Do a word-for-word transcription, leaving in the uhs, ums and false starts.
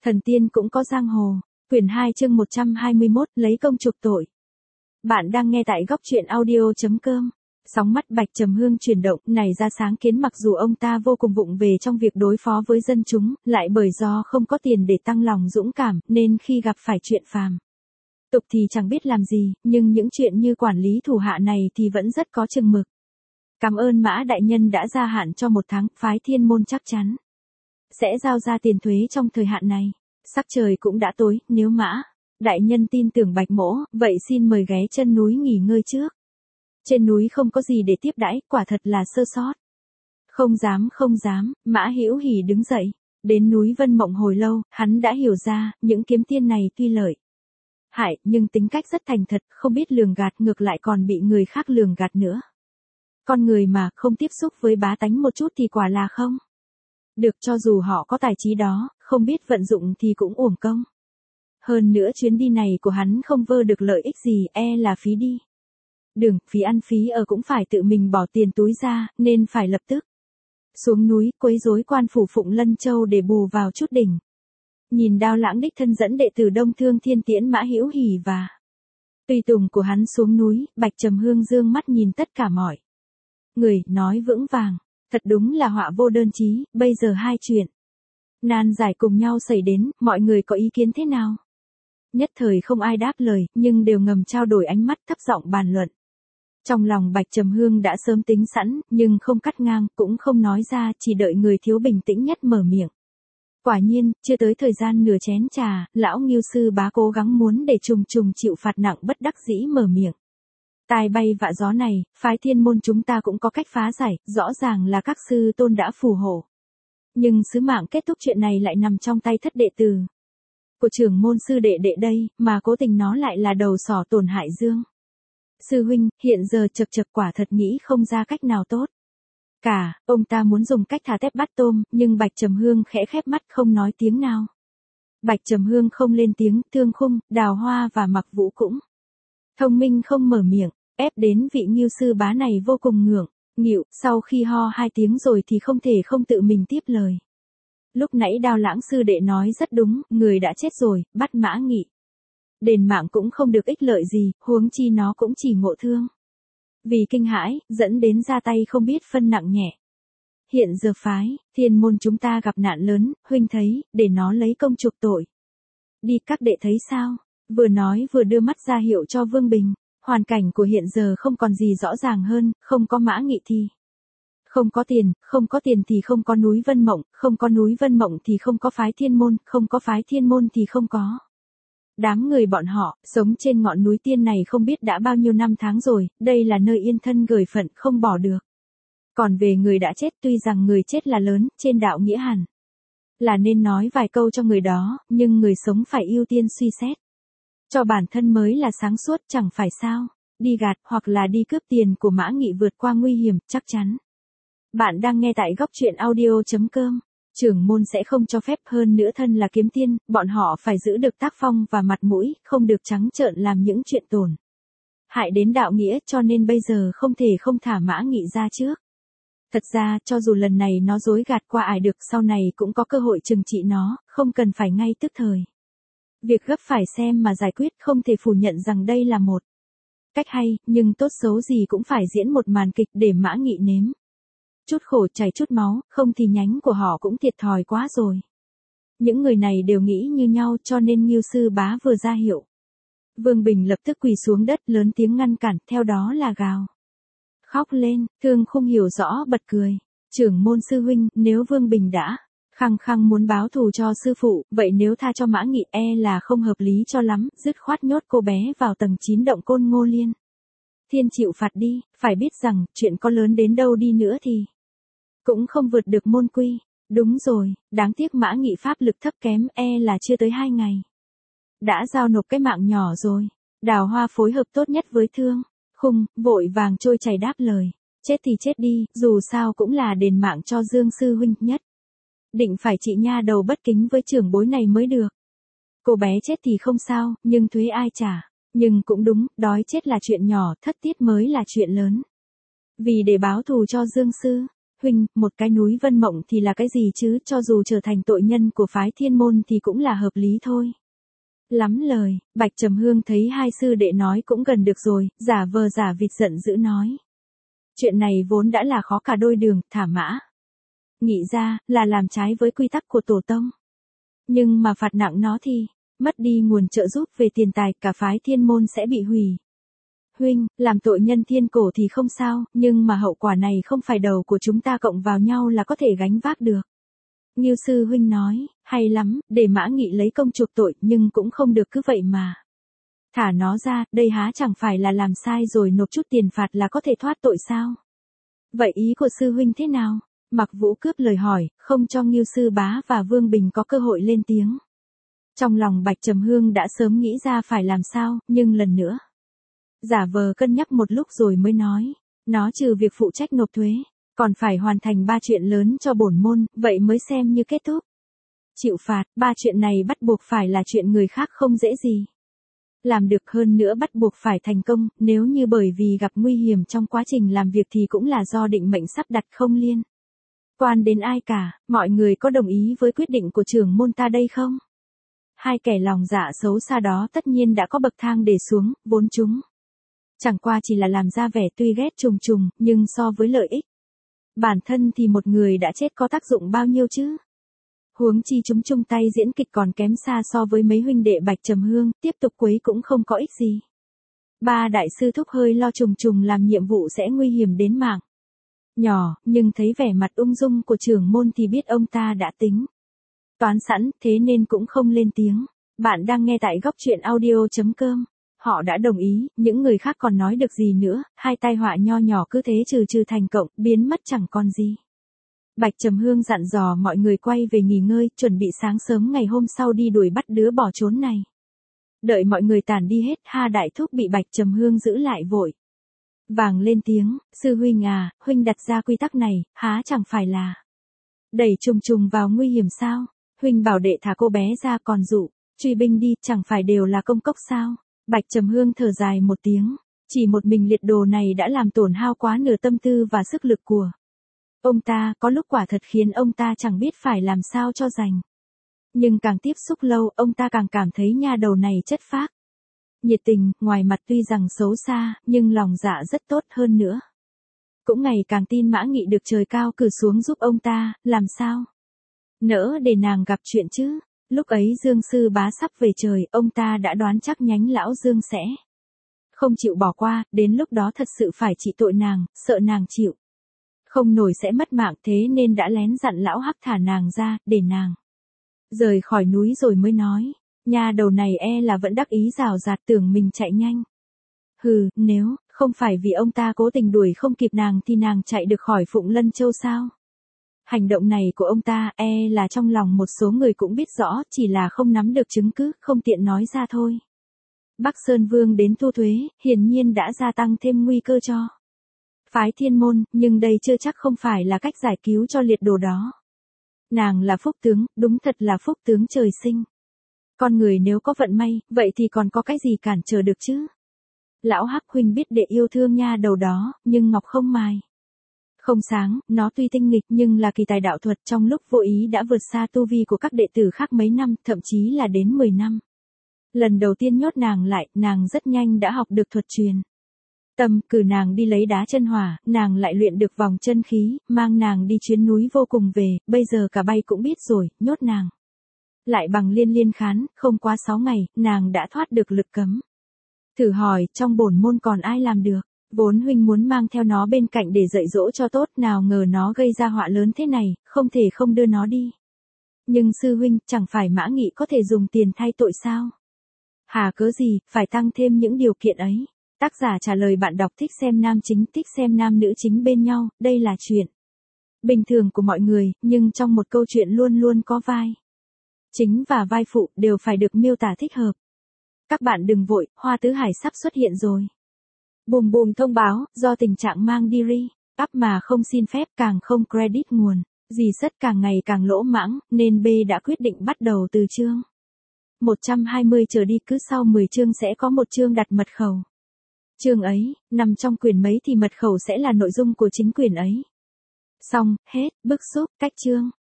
Thần tiên cũng có giang hồ, quyển hai chương một trăm hai mươi mốt, lấy công chuộc tội. Bạn đang nghe tại góc truyện audio chấm com. Sóng mắt Bạch Trầm Hương chuyển động, này ra sáng kiến mặc dù ông ta vô cùng vụng về trong việc đối phó với dân chúng, lại bởi do không có tiền để tăng lòng dũng cảm, nên khi gặp phải chuyện phàm tục thì chẳng biết làm gì, nhưng những chuyện như quản lý thủ hạ này thì vẫn rất có chừng mực. Cảm ơn Mã đại nhân đã gia hạn cho một tháng, phái Thiên Môn chắc chắn sẽ giao ra tiền thuế trong thời hạn này. Sắc trời cũng đã tối, nếu Mã đại nhân tin tưởng Bạch Mỗ, vậy xin mời ghé chân núi nghỉ ngơi trước. Trên núi không có gì để tiếp đãi, quả thật là sơ sót. Không dám không dám, Mã Hữu Hỉ đứng dậy. Đến núi Vân Mộng hồi lâu, hắn đã hiểu ra, những kiếm tiên này tuy lợi hại, nhưng tính cách rất thành thật, không biết lường gạt, ngược lại còn bị người khác lường gạt nữa. Con người mà không tiếp xúc với bá tánh một chút thì quả là không được, cho dù họ có tài trí đó, không biết vận dụng thì cũng uổng công. Hơn nữa chuyến đi này của hắn không vơ được lợi ích gì, e là phí đi đường, phí ăn phí ở cũng phải tự mình bỏ tiền túi ra, nên phải lập tức xuống núi quấy rối quan phủ Phụng Lân Châu để bù vào chút đỉnh. Nhìn Đao Lãng đích thân dẫn đệ tử Đông Thương Thiên tiễn Mã Hữu Hỉ và tùy tùng của hắn xuống núi, Bạch Trầm Hương dương mắt nhìn tất cả mọi người, nói vững vàng, thật đúng là họa vô đơn chí, bây giờ hai chuyện nan giải cùng nhau xảy đến, mọi người có ý kiến thế nào? Nhất thời không ai đáp lời, nhưng đều ngầm trao đổi ánh mắt, thấp giọng bàn luận. Trong lòng Bạch Trầm Hương đã sớm tính sẵn, nhưng không cắt ngang, cũng không nói ra, chỉ đợi người thiếu bình tĩnh nhất mở miệng. Quả nhiên, chưa tới thời gian nửa chén trà, lão Ngưu sư bá cố gắng muốn để trùng trùng chịu phạt nặng bất đắc dĩ mở miệng. Tai bay vạ gió này, phái Thiên Môn chúng ta cũng có cách phá giải, rõ ràng là các sư tôn đã phù hộ. Nhưng sứ mạng kết thúc chuyện này lại nằm trong tay thất đệ tử của trưởng môn sư đệ đệ đây, mà cố tình nó lại là đầu sỏ tổn hại Dương sư huynh, hiện giờ chật chật quả thật nghĩ không ra cách nào tốt cả. Ông ta muốn dùng cách thả tép bắt tôm, nhưng Bạch Trầm Hương khẽ khép mắt không nói tiếng nào. Bạch Trầm Hương không lên tiếng, Thương Khung, Đào Hoa và Mặc Vũ cũng thông minh không mở miệng, ép đến vị Ngưu sư bá này vô cùng ngượng nghịu, sau khi ho hai tiếng rồi thì không thể không tự mình tiếp lời. Lúc nãy Đao Lãng sư đệ nói rất đúng, người đã chết rồi, bắt Mã Nghị đền mạng cũng không được ích lợi gì, huống chi nó cũng chỉ ngộ thương. Vì kinh hãi, dẫn đến ra tay không biết phân nặng nhẹ. Hiện giờ phái Thiên Môn chúng ta gặp nạn lớn, huynh thấy, để nó lấy công chuộc tội. Đi, các đệ thấy sao? Vừa nói vừa đưa mắt ra hiệu cho Vương Bình. Hoàn cảnh của hiện giờ không còn gì rõ ràng hơn, không có Mã Nghị thì không có tiền, không có tiền thì không có núi Vân Mộng, không có núi Vân Mộng thì không có phái Thiên Môn, không có phái Thiên Môn thì không có đám người bọn họ. Sống trên ngọn núi tiên này không biết đã bao nhiêu năm tháng rồi, đây là nơi yên thân gửi phận không bỏ được. Còn về người đã chết, tuy rằng người chết là lớn, trên đạo nghĩa hẳn là nên nói vài câu cho người đó, nhưng người sống phải ưu tiên suy xét cho bản thân mới là sáng suốt, chẳng phải sao? Đi gạt hoặc là đi cướp tiền của Mã Nghị vượt qua nguy hiểm, chắc chắn. Bạn đang nghe tại góc truyện audio chấm com. Trưởng môn sẽ không cho phép, hơn nữa thân là kiếm tiên, bọn họ phải giữ được tác phong và mặt mũi, không được trắng trợn làm những chuyện tổn hại đến đạo nghĩa, cho nên bây giờ không thể không thả Mã Nghị ra trước. Thật ra, cho dù lần này nó dối gạt qua ải được, sau này cũng có cơ hội trừng trị nó, không cần phải ngay tức thời. Việc gấp phải xem mà giải quyết, không thể phủ nhận rằng đây là một cách hay, nhưng tốt xấu gì cũng phải diễn một màn kịch để Mã Nghị nếm chút khổ chảy chút máu, không thì nhánh của họ cũng thiệt thòi quá rồi. Những người này đều nghĩ như nhau, cho nên Ngưu sư bá vừa ra hiệu. Vương Bình lập tức quỳ xuống đất, lớn tiếng ngăn cản, theo đó là gào khóc lên. Thương Khung hiểu rõ bật cười. Trưởng môn sư huynh, nếu Vương Bình đã khăng khăng muốn báo thù cho sư phụ, vậy nếu tha cho Mã Nghị e là không hợp lý cho lắm, dứt khoát nhốt cô bé vào tầng chín động Côn Ngô Liên Thiên chịu phạt đi, phải biết rằng, chuyện có lớn đến đâu đi nữa thì cũng không vượt được môn quy. Đúng rồi, đáng tiếc Mã Nghị pháp lực thấp kém, e là chưa tới hai ngày đã giao nộp cái mạng nhỏ rồi. Đào Hoa phối hợp tốt nhất với Thương Khung, vội vàng trôi chảy đáp lời. Chết thì chết đi, dù sao cũng là đền mạng cho Dương sư huynh nhất. Định phải chị nha đầu bất kính với trưởng bối này mới được. Cô bé chết thì không sao, nhưng thuế ai trả? Nhưng cũng đúng, đói chết là chuyện nhỏ, thất tiết mới là chuyện lớn. Vì để báo thù cho Dương sư huynh, một cái núi Vân Mộng thì là cái gì chứ, cho dù trở thành tội nhân của phái Thiên Môn thì cũng là hợp lý thôi. Lắm lời, Bạch Trầm Hương thấy hai sư đệ nói cũng gần được rồi, giả vờ giả vịt giận dữ nói. Chuyện này vốn đã là khó cả đôi đường, thả mã. Nghĩ ra, là làm trái với quy tắc của tổ tông. Nhưng mà phạt nặng nó thì, mất đi nguồn trợ giúp về tiền tài, cả phái Thiên Môn sẽ bị hủy. Huynh, làm tội nhân thiên cổ thì không sao, nhưng mà hậu quả này không phải đầu của chúng ta cộng vào nhau là có thể gánh vác được. Ngưu sư huynh nói, hay lắm, để Mã Nghị lấy công chuộc tội, nhưng cũng không được cứ vậy mà. Thả nó ra, đây há chẳng phải là làm sai rồi nộp chút tiền phạt là có thể thoát tội sao? Vậy ý của sư huynh thế nào? Mặc Vũ cướp lời hỏi, không cho Ngưu sư bá và Vương Bình có cơ hội lên tiếng. Trong lòng Bạch Trầm Hương đã sớm nghĩ ra phải làm sao, nhưng lần nữa. Giả vờ cân nhắc một lúc rồi mới nói, nó trừ việc phụ trách nộp thuế, còn phải hoàn thành ba chuyện lớn cho bổn môn, vậy mới xem như kết thúc. Chịu phạt, ba chuyện này bắt buộc phải là chuyện người khác không dễ gì. Làm được hơn nữa bắt buộc phải thành công, nếu như bởi vì gặp nguy hiểm trong quá trình làm việc thì cũng là do định mệnh sắp đặt không liên quan đến ai cả, mọi người có đồng ý với quyết định của trưởng môn ta đây không? Hai kẻ lòng dạ xấu xa đó tất nhiên đã có bậc thang để xuống, vốn chúng. Chẳng qua chỉ là làm ra vẻ tuy ghét trùng trùng, nhưng so với lợi ích. Bản thân thì một người đã chết có tác dụng bao nhiêu chứ? Huống chi chúng chung tay diễn kịch còn kém xa so với mấy huynh đệ Bạch Trầm Hương, tiếp tục quấy cũng không có ích gì. Ba đại sư thúc hơi lo trùng trùng làm nhiệm vụ sẽ nguy hiểm đến mạng. Nhỏ, nhưng thấy vẻ mặt ung dung của trưởng môn thì biết ông ta đã tính toán sẵn, thế nên cũng không lên tiếng. Bạn đang nghe tại góc truyện audio chấm com. Họ đã đồng ý, những người khác còn nói được gì nữa, hai tai họa nho nhỏ cứ thế trừ trừ thành cộng, biến mất chẳng còn gì. Bạch Trầm Hương dặn dò mọi người quay về nghỉ ngơi, chuẩn bị sáng sớm ngày hôm sau đi đuổi bắt đứa bỏ trốn này. Đợi mọi người tản đi hết, Ha Đại Thúc bị Bạch Trầm Hương giữ lại vội. Vàng lên tiếng, sư huynh à, huynh đặt ra quy tắc này, há chẳng phải là đẩy trùng trùng vào nguy hiểm sao? Huynh bảo đệ thả cô bé ra còn dụ, truy binh đi, chẳng phải đều là công cốc sao? Bạch Trầm Hương thở dài một tiếng, chỉ một mình liệt đồ này đã làm tổn hao quá nửa tâm tư và sức lực của ông ta, có lúc quả thật khiến ông ta chẳng biết phải làm sao cho rành. Nhưng càng tiếp xúc lâu, ông ta càng cảm thấy nha đầu này chất phác. Nhiệt tình, ngoài mặt tuy rằng xấu xa, nhưng lòng dạ rất tốt hơn nữa. Cũng ngày càng tin Mã Nghị được trời cao cử xuống giúp ông ta, làm sao nỡ để nàng gặp chuyện chứ. Lúc ấy Dương sư bá sắp về trời, ông ta đã đoán chắc nhánh lão Dương sẽ không chịu bỏ qua, đến lúc đó thật sự phải trị tội nàng, sợ nàng chịu không nổi sẽ mất mạng, thế nên đã lén dặn lão Hắc thả nàng ra, để nàng rời khỏi núi rồi mới nói. Nha đầu này e là vẫn đắc ý rào rạt tưởng mình chạy nhanh. Hừ, nếu không phải vì ông ta cố tình đuổi không kịp nàng thì nàng chạy được khỏi Phụng Lân Châu sao? Hành động này của ông ta e là trong lòng một số người cũng biết rõ, chỉ là không nắm được chứng cứ, không tiện nói ra thôi. Bắc Sơn Vương đến thu thuế, hiển nhiên đã gia tăng thêm nguy cơ cho phái Thiên Môn, nhưng đây chưa chắc không phải là cách giải cứu cho liệt đồ đó. Nàng là phúc tướng, đúng thật là phúc tướng trời sinh. Con người nếu có vận may, vậy thì còn có cái gì cản trở được chứ? Lão Hắc huynh biết đệ yêu thương nha đầu đó, nhưng ngọc không mài không sáng, nó tuy tinh nghịch nhưng là kỳ tài đạo thuật, trong lúc vô ý đã vượt xa tu vi của các đệ tử khác mấy năm, thậm chí là đến mười năm. Lần đầu tiên nhốt nàng lại, nàng rất nhanh đã học được thuật truyền tâm, cử nàng đi lấy đá chân hỏa, nàng lại luyện được vòng chân khí, mang nàng đi chuyến núi vô cùng về, bây giờ cả bay cũng biết rồi, nhốt nàng lại bằng liên liên khán, không quá sáu ngày, nàng đã thoát được lực cấm. Thử hỏi, trong bổn môn còn ai làm được? Vốn huynh muốn mang theo nó bên cạnh để dạy dỗ cho tốt, nào ngờ nó gây ra họa lớn thế này, không thể không đưa nó đi. Nhưng sư huynh, chẳng phải Mã Nghị có thể dùng tiền thay tội sao? Hà cớ gì, phải tăng thêm những điều kiện ấy? Tác giả trả lời bạn đọc thích xem nam chính, thích xem nam nữ chính bên nhau, đây là chuyện bình thường của mọi người, nhưng trong một câu chuyện luôn luôn có vai chính và vai phụ đều phải được miêu tả thích hợp. Các bạn đừng vội, Hoa Tứ Hải sắp xuất hiện rồi. Bùm bùm thông báo, do tình trạng mang đi re-up mà không xin phép, càng không credit nguồn, dì sất càng ngày càng lỗ mãng, nên B đã quyết định bắt đầu từ chương một trăm hai mươi trở đi, cứ sau mười chương sẽ có một chương đặt mật khẩu. Chương ấy, nằm trong quyển mấy thì mật khẩu sẽ là nội dung của chính quyển ấy. Xong, hết, bức xúc, cách chương.